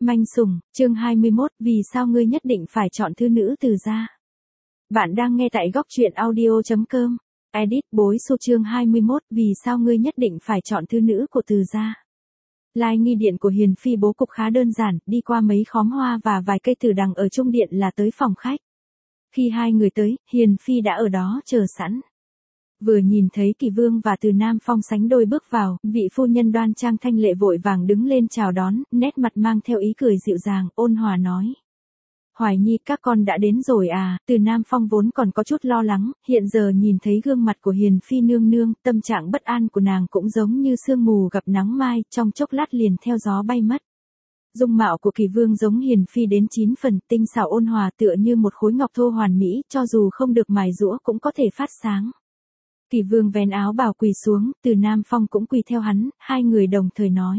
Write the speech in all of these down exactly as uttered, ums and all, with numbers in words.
Manh sủng, chương hai mươi mốt, vì sao ngươi nhất định phải chọn thư nữ Từ gia? Bạn đang nghe tại góc truyện audio chấm com. Edit bối số chương hai mươi mốt, vì sao ngươi nhất định phải chọn thư nữ của Từ gia? Lai nghi điện của Hiền Phi bố cục khá đơn giản, đi qua mấy khóm hoa và vài cây tử đằng ở trung điện là tới phòng khách. Khi hai người tới, Hiền Phi đã ở đó chờ sẵn. Vừa nhìn thấy Kỳ Vương và Từ Nam Phong sánh đôi bước vào, vị phu nhân đoan trang thanh lệ vội vàng đứng lên chào đón, nét mặt mang theo ý cười dịu dàng, ôn hòa nói. Hoài Nhi, các con đã đến rồi à? Từ Nam Phong vốn còn có chút lo lắng, hiện giờ nhìn thấy gương mặt của Hiền Phi nương nương, tâm trạng bất an của nàng cũng giống như sương mù gặp nắng mai, trong chốc lát liền theo gió bay mất. Dung mạo của Kỳ Vương giống Hiền Phi đến chín phần, tinh xảo ôn hòa tựa như một khối ngọc thô hoàn mỹ, cho dù không được mài giũa cũng có thể phát sáng. Kỳ Vương vén áo bào quỳ xuống, Từ Nam Phong cũng quỳ theo hắn, hai người đồng thời nói.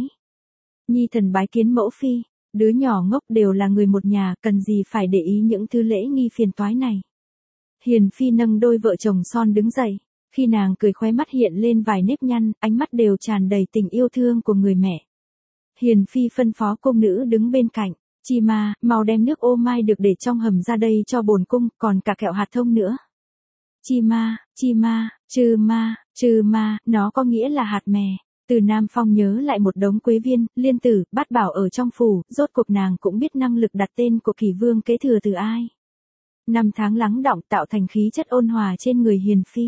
Nhi thần bái kiến mẫu phi, đứa nhỏ ngốc đều là người một nhà, cần gì phải để ý những thứ lễ nghi phiền toái này. Hiền Phi nâng đôi vợ chồng son đứng dậy, khi nàng cười khóe mắt hiện lên vài nếp nhăn, ánh mắt đều tràn đầy tình yêu thương của người mẹ. Hiền Phi phân phó cung nữ đứng bên cạnh, Chi Ma, mau đem nước ô mai được để trong hầm ra đây cho bổn cung, còn cả kẹo hạt thông nữa. Chi Ma, Chi Ma, Trư Ma, Trư Ma, nó có nghĩa là hạt mè. Từ Nam Phong nhớ lại một đống quế viên, liên tử, bát bảo ở trong phủ, rốt cuộc nàng cũng biết năng lực đặt tên của Kỳ Vương kế thừa từ ai. Năm tháng lắng đọng tạo thành khí chất ôn hòa trên người Hiền Phi.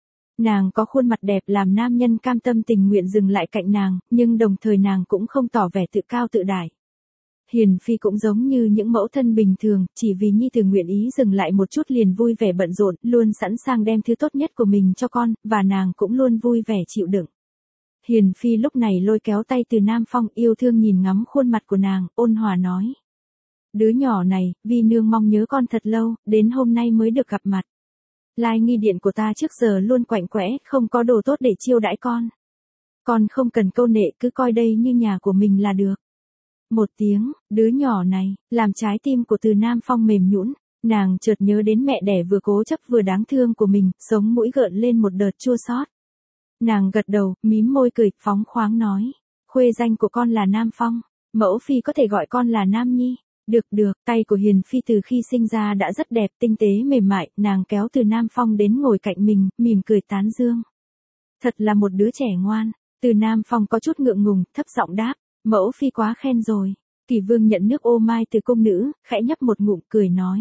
Nàng có khuôn mặt đẹp làm nam nhân cam tâm tình nguyện dừng lại cạnh nàng, nhưng đồng thời nàng cũng không tỏ vẻ tự cao tự đại. Hiền Phi cũng giống như những mẫu thân bình thường, chỉ vì nhi tử nguyện ý dừng lại một chút liền vui vẻ bận rộn, luôn sẵn sàng đem thứ tốt nhất của mình cho con, và nàng cũng luôn vui vẻ chịu đựng. Hiền Phi lúc này lôi kéo tay Từ Nam Phong, yêu thương nhìn ngắm khuôn mặt của nàng, ôn hòa nói. Đứa nhỏ này, vi nương mong nhớ con thật lâu, đến hôm nay mới được gặp mặt. Lai nghi điện của ta trước giờ luôn quạnh quẽ, không có đồ tốt để chiêu đãi con. Con không cần câu nệ, cứ coi đây như nhà của mình là được. Một tiếng, đứa nhỏ này, làm trái tim của Từ Nam Phong mềm nhũn, nàng chợt nhớ đến mẹ đẻ vừa cố chấp vừa đáng thương của mình, sống mũi gợn lên một đợt chua xót. Nàng gật đầu, mím môi cười, phóng khoáng nói, khuê danh của con là Nam Phong, mẫu phi có thể gọi con là Nam Nhi. Được được, tay của Hiền Phi từ khi sinh ra đã rất đẹp, tinh tế mềm mại, nàng kéo Từ Nam Phong đến ngồi cạnh mình, mỉm cười tán dương. Thật là một đứa trẻ ngoan. Từ Nam Phong có chút ngượng ngùng, thấp giọng đáp. Mẫu phi quá khen rồi. Kỳ Vương nhận nước ô mai từ cung nữ, khẽ nhấp một ngụm cười nói.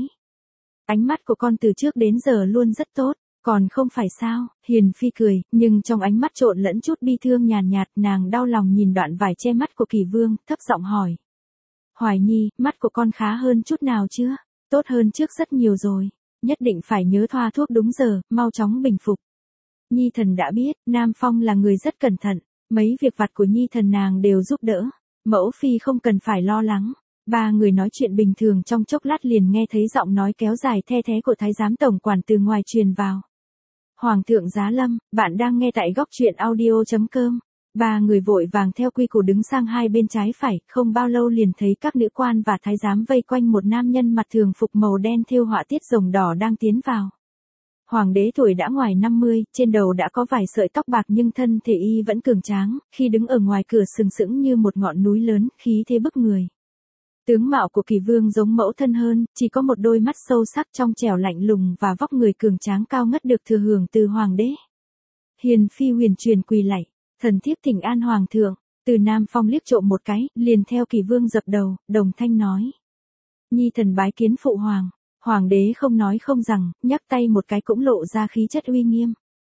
Ánh mắt của con từ trước đến giờ luôn rất tốt, còn không phải sao? Hiền Phi cười, nhưng trong ánh mắt trộn lẫn chút bi thương nhàn nhạt, nàng đau lòng nhìn đoạn vải che mắt của Kỳ Vương, thấp giọng hỏi. Hoài Nhi, mắt của con khá hơn chút nào chưa? Tốt hơn trước rất nhiều rồi. Nhất định phải nhớ thoa thuốc đúng giờ, mau chóng bình phục. Nhi thần đã biết, Nam Phong là người rất cẩn thận. Mấy việc vặt của Nhi thần nàng đều giúp đỡ. Mẫu phi không cần phải lo lắng. Ba người nói chuyện bình thường trong chốc lát liền nghe thấy giọng nói kéo dài the thé của Thái giám tổng quản từ ngoài truyền vào. Hoàng thượng Giá Lâm, bạn đang nghe tại góc truyện audio chấm com. Ba người vội vàng theo quy củ đứng sang hai bên trái phải, không bao lâu liền thấy các nữ quan và thái giám vây quanh một nam nhân mặc thường phục màu đen thêu họa tiết rồng đỏ đang tiến vào. Hoàng đế tuổi đã ngoài năm mươi, trên đầu đã có vài sợi tóc bạc nhưng thân thể y vẫn cường tráng, khi đứng ở ngoài cửa sừng sững như một ngọn núi lớn, khí thế bức người. Tướng mạo của Kỳ Vương giống mẫu thân hơn, chỉ có một đôi mắt sâu sắc trong trẻo lạnh lùng và vóc người cường tráng cao ngất được thừa hưởng từ hoàng đế. Hiền Phi huyền truyền quỳ lạy, thần thiếp thỉnh an hoàng thượng. Từ Nam Phong liếc trộm một cái, liền theo Kỳ Vương dập đầu, đồng thanh nói. Nhi thần bái kiến phụ hoàng. Hoàng đế không nói không rằng, nhắc tay một cái cũng lộ ra khí chất uy nghiêm.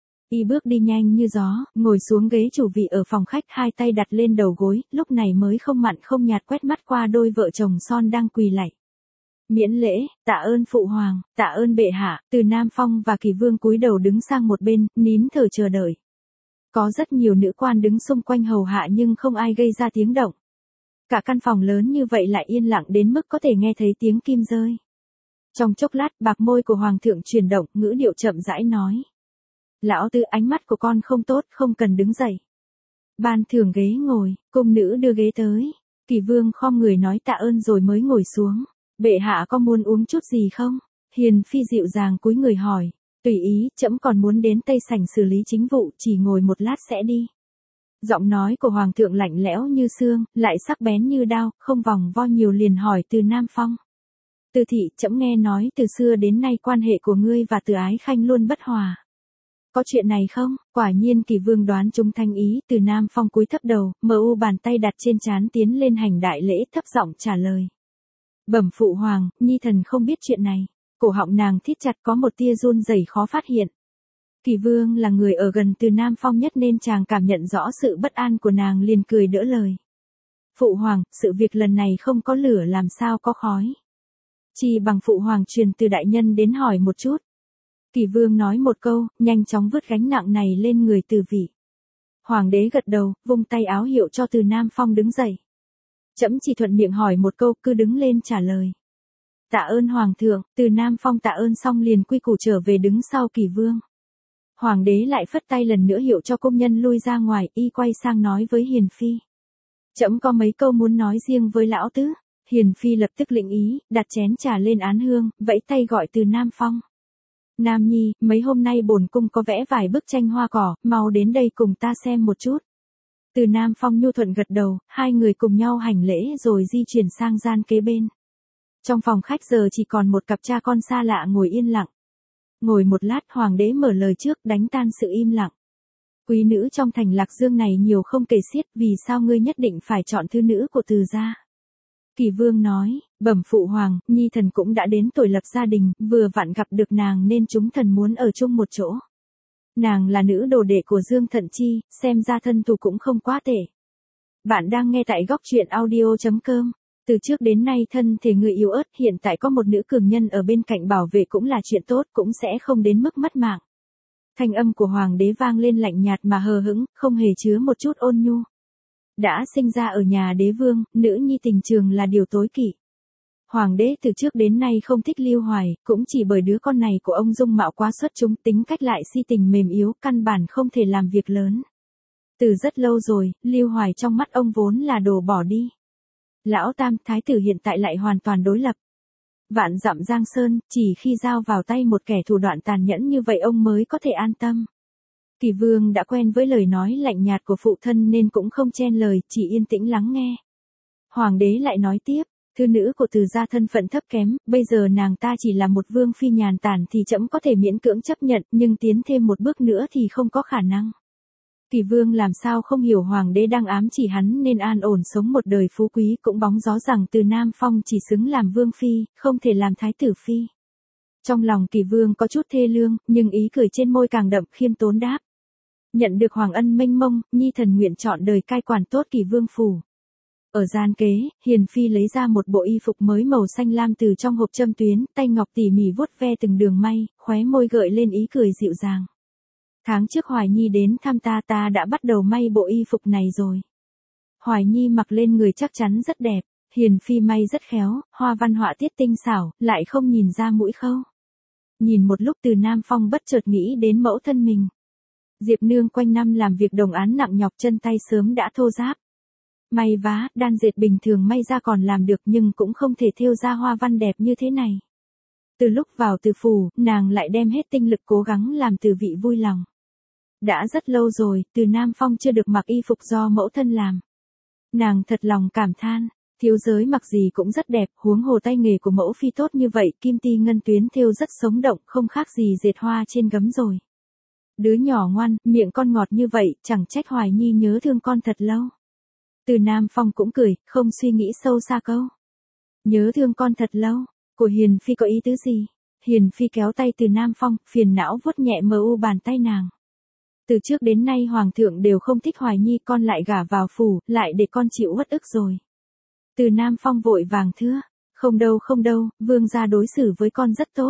Y bước đi nhanh như gió, ngồi xuống ghế chủ vị ở phòng khách, hai tay đặt lên đầu gối, lúc này mới không mặn không nhạt quét mắt qua đôi vợ chồng son đang quỳ lạy. Miễn lễ, tạ ơn phụ hoàng, tạ ơn bệ hạ. Từ Nam Phong và Kỳ Vương cúi đầu đứng sang một bên, nín thở chờ đợi. Có rất nhiều nữ quan đứng xung quanh hầu hạ nhưng không ai gây ra tiếng động. Cả căn phòng lớn như vậy lại yên lặng đến mức có thể nghe thấy tiếng kim rơi. Trong chốc lát, bạc môi của hoàng thượng chuyển động, ngữ điệu chậm rãi nói. Lão Tư, ánh mắt của con không tốt, không cần đứng dậy. Ban thưởng ghế ngồi, cung nữ đưa ghế tới. Kỳ Vương khom người nói tạ ơn rồi mới ngồi xuống. Bệ hạ có muốn uống chút gì không? Hiền Phi dịu dàng cúi người hỏi. Tùy ý, trẫm còn muốn đến tây sảnh xử lý chính vụ, chỉ ngồi một lát sẽ đi. Giọng nói của hoàng thượng lạnh lẽo như xương, lại sắc bén như đao, không vòng vo nhiều liền hỏi Từ Nam Phong. Từ thị, trẫm nghe nói từ xưa đến nay quan hệ của ngươi và Từ Ái Khanh luôn bất hòa. Có chuyện này không? Quả nhiên Kỳ Vương đoán trúng thanh ý, Từ Nam Phong cúi thấp đầu, mờ u bàn tay đặt trên trán tiến lên hành đại lễ, thấp giọng trả lời. Bẩm phụ hoàng, nhi thần không biết chuyện này. Cổ họng nàng thít chặt, có một tia run rẩy khó phát hiện. Kỳ Vương là người ở gần Từ Nam Phong nhất nên chàng cảm nhận rõ sự bất an của nàng, liền cười đỡ lời. Phụ hoàng, sự việc lần này không có lửa làm sao có khói. Chỉ bằng phụ hoàng truyền từ đại nhân đến hỏi một chút. Kỳ Vương nói một câu, nhanh chóng vứt gánh nặng này lên người Từ vị. Hoàng đế gật đầu, vung tay áo hiệu cho Từ Nam Phong đứng dậy. Trẫm chỉ thuận miệng hỏi một câu, cứ đứng lên trả lời. Tạ ơn hoàng thượng. Từ Nam Phong tạ ơn xong liền quy củ trở về đứng sau Kỳ Vương. Hoàng đế lại phất tay lần nữa hiệu cho công nhân lui ra ngoài, y quay sang nói với Hiền Phi. Trẫm có mấy câu muốn nói riêng với lão tứ. Hiền Phi lập tức lĩnh ý, đặt chén trà lên án hương, vẫy tay gọi Từ Nam Phong. Nam Nhi, mấy hôm nay bổn cung có vẽ vài bức tranh hoa cỏ, mau đến đây cùng ta xem một chút. Từ Nam Phong nhu thuận gật đầu, hai người cùng nhau hành lễ rồi di chuyển sang gian kế bên. Trong phòng khách giờ chỉ còn một cặp cha con xa lạ ngồi yên lặng. Ngồi một lát hoàng đế mở lời trước, đánh tan sự im lặng. Quý nữ trong thành Lạc Dương này nhiều không kể xiết, vì sao ngươi nhất định phải chọn thư nữ của Từ gia? Kỳ Vương nói, bẩm phụ hoàng, nhi thần cũng đã đến tuổi lập gia đình, vừa vặn gặp được nàng nên chúng thần muốn ở chung một chỗ. Nàng là nữ đồ đệ của Dương Thận Chi, xem ra thân thủ cũng không quá tệ. Bạn đang nghe tại góc truyện audio chấm com. Từ trước đến nay thân thể người yếu ớt, hiện tại có một nữ cường nhân ở bên cạnh bảo vệ cũng là chuyện tốt, cũng sẽ không đến mức mất mạng. Thanh âm của hoàng đế vang lên lạnh nhạt mà hờ hững, không hề chứa một chút ôn nhu. Đã sinh ra ở nhà đế vương, nữ nhi tình trường là điều tối kỵ. Hoàng đế từ trước đến nay không thích Lưu Hoài, cũng chỉ bởi đứa con này của ông dung mạo quá xuất chúng, tính cách lại si tình mềm yếu, căn bản không thể làm việc lớn. Từ rất lâu rồi, Lưu Hoài trong mắt ông vốn là đồ bỏ đi. Lão Tam, thái tử hiện tại lại hoàn toàn đối lập. Vạn dặm Giang Sơn, chỉ khi giao vào tay một kẻ thủ đoạn tàn nhẫn như vậy ông mới có thể an tâm. Kỳ Vương đã quen với lời nói lạnh nhạt của phụ thân nên cũng không chen lời, chỉ yên tĩnh lắng nghe. Hoàng đế lại nói tiếp, thư nữ của Từ gia thân phận thấp kém, bây giờ nàng ta chỉ là một vương phi nhàn tản thì trẫm có thể miễn cưỡng chấp nhận, nhưng tiến thêm một bước nữa thì không có khả năng. Kỳ Vương làm sao không hiểu hoàng đế đang ám chỉ hắn nên an ổn sống một đời phú quý, cũng bóng gió rằng Từ Nam Phong chỉ xứng làm vương phi, không thể làm thái tử phi. Trong lòng Kỳ Vương có chút thê lương, nhưng ý cười trên môi càng đậm, khiêm tốn đáp. Nhận được hoàng ân mênh mông, nhi thần nguyện chọn đời cai quản tốt Kỳ Vương phủ. Ở gian kế, Hiền Phi lấy ra một bộ y phục mới màu xanh lam từ trong hộp châm tuyến, tay ngọc tỉ mỉ vuốt ve từng đường may, khóe môi gợi lên ý cười dịu dàng. Tháng trước Hoài Nhi đến thăm ta ta đã bắt đầu may bộ y phục này rồi. Hoài Nhi mặc lên người chắc chắn rất đẹp, Hiền Phi may rất khéo, hoa văn họa tiết tinh xảo, lại không nhìn ra mũi khâu. Nhìn một lúc Từ Nam Phong bất chợt nghĩ đến mẫu thân mình. Diệp nương quanh năm làm việc đồng án nặng nhọc, chân tay sớm đã thô ráp. May vá, đan dệt bình thường may ra còn làm được nhưng cũng không thể thêu ra hoa văn đẹp như thế này. Từ lúc vào Từ phủ, nàng lại đem hết tinh lực cố gắng làm Từ vị vui lòng. Đã rất lâu rồi, Từ Nam Phong chưa được mặc y phục do mẫu thân làm. Nàng thật lòng cảm than, thiếu giới mặc gì cũng rất đẹp, huống hồ tay nghề của mẫu phi tốt như vậy, kim ti ngân tuyến thêu rất sống động, không khác gì dệt hoa trên gấm rồi. Đứa nhỏ ngoan, miệng con ngọt như vậy, chẳng trách Hoài Nhi nhớ thương con thật lâu. Từ Nam Phong cũng cười, không suy nghĩ sâu xa câu. Nhớ thương con thật lâu, của Hiền Phi có ý tứ gì? Hiền Phi kéo tay Từ Nam Phong, phiền não vuốt nhẹ mờ u bàn tay nàng. Từ trước đến nay hoàng thượng đều không thích Hoài Nhi, con lại gả vào phủ, lại để con chịu uất ức rồi. Từ Nam Phong vội vàng thưa, không đâu không đâu, vương gia đối xử với con rất tốt.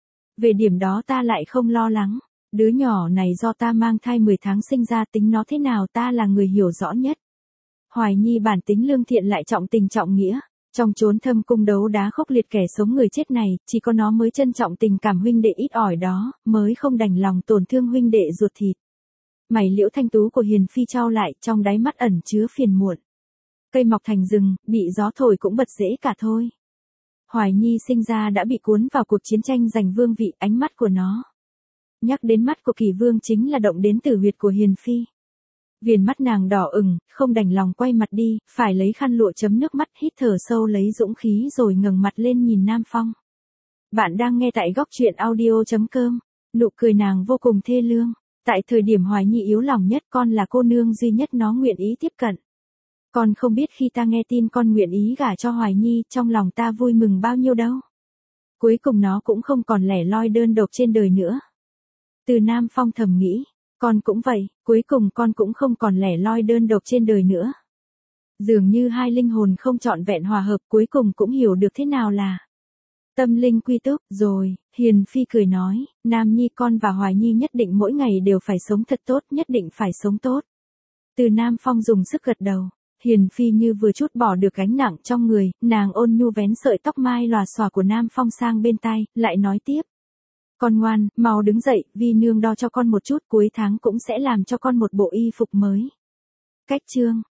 Về điểm đó ta lại không lo lắng, đứa nhỏ này do ta mang thai mười tháng sinh ra, tính nó thế nào ta là người hiểu rõ nhất. Hoài Nhi bản tính lương thiện lại trọng tình trọng nghĩa, trong chốn thâm cung đấu đá khốc liệt kẻ sống người chết này, chỉ có nó mới trân trọng tình cảm huynh đệ ít ỏi đó, mới không đành lòng tổn thương huynh đệ ruột thịt. Mày liễu thanh tú của Hiền Phi trao lại, trong đáy mắt ẩn chứa phiền muộn. Cây mọc thành rừng, bị gió thổi cũng bật rễ cả thôi. Hoài Nhi sinh ra đã bị cuốn vào cuộc chiến tranh giành vương vị, ánh mắt của nó. Nhắc đến mắt của Kỳ Vương chính là động đến tử huyệt của Hiền Phi. Viền mắt nàng đỏ ửng, không đành lòng quay mặt đi, phải lấy khăn lụa chấm nước mắt, hít thở sâu lấy dũng khí rồi ngẩng mặt lên nhìn Nam Phong. Bạn đang nghe tại góc truyện audio.com. Nụ cười nàng vô cùng thê lương. Tại thời điểm Hoài Nhi yếu lòng nhất, con là cô nương duy nhất nó nguyện ý tiếp cận. Con không biết khi ta nghe tin con nguyện ý gả cho Hoài Nhi, trong lòng ta vui mừng bao nhiêu đâu. Cuối cùng nó cũng không còn lẻ loi đơn độc trên đời nữa. Từ Nam Phong thầm nghĩ, con cũng vậy, cuối cùng con cũng không còn lẻ loi đơn độc trên đời nữa. Dường như hai linh hồn không trọn vẹn hòa hợp, cuối cùng cũng hiểu được thế nào là tâm linh quy túc. Rồi, Hiền Phi cười nói, Nam Nhi con và Hoài Nhi nhất định mỗi ngày đều phải sống thật tốt, nhất định phải sống tốt. Từ Nam Phong dùng sức gật đầu. Hiền Phi như vừa chút bỏ được gánh nặng trong người, nàng ôn nhu vén sợi tóc mai lòa xòa của Nam Phong sang bên tai, lại nói tiếp. Con ngoan, mau đứng dậy, Vi nương đo cho con một chút, cuối tháng cũng sẽ làm cho con một bộ y phục mới. Cách chương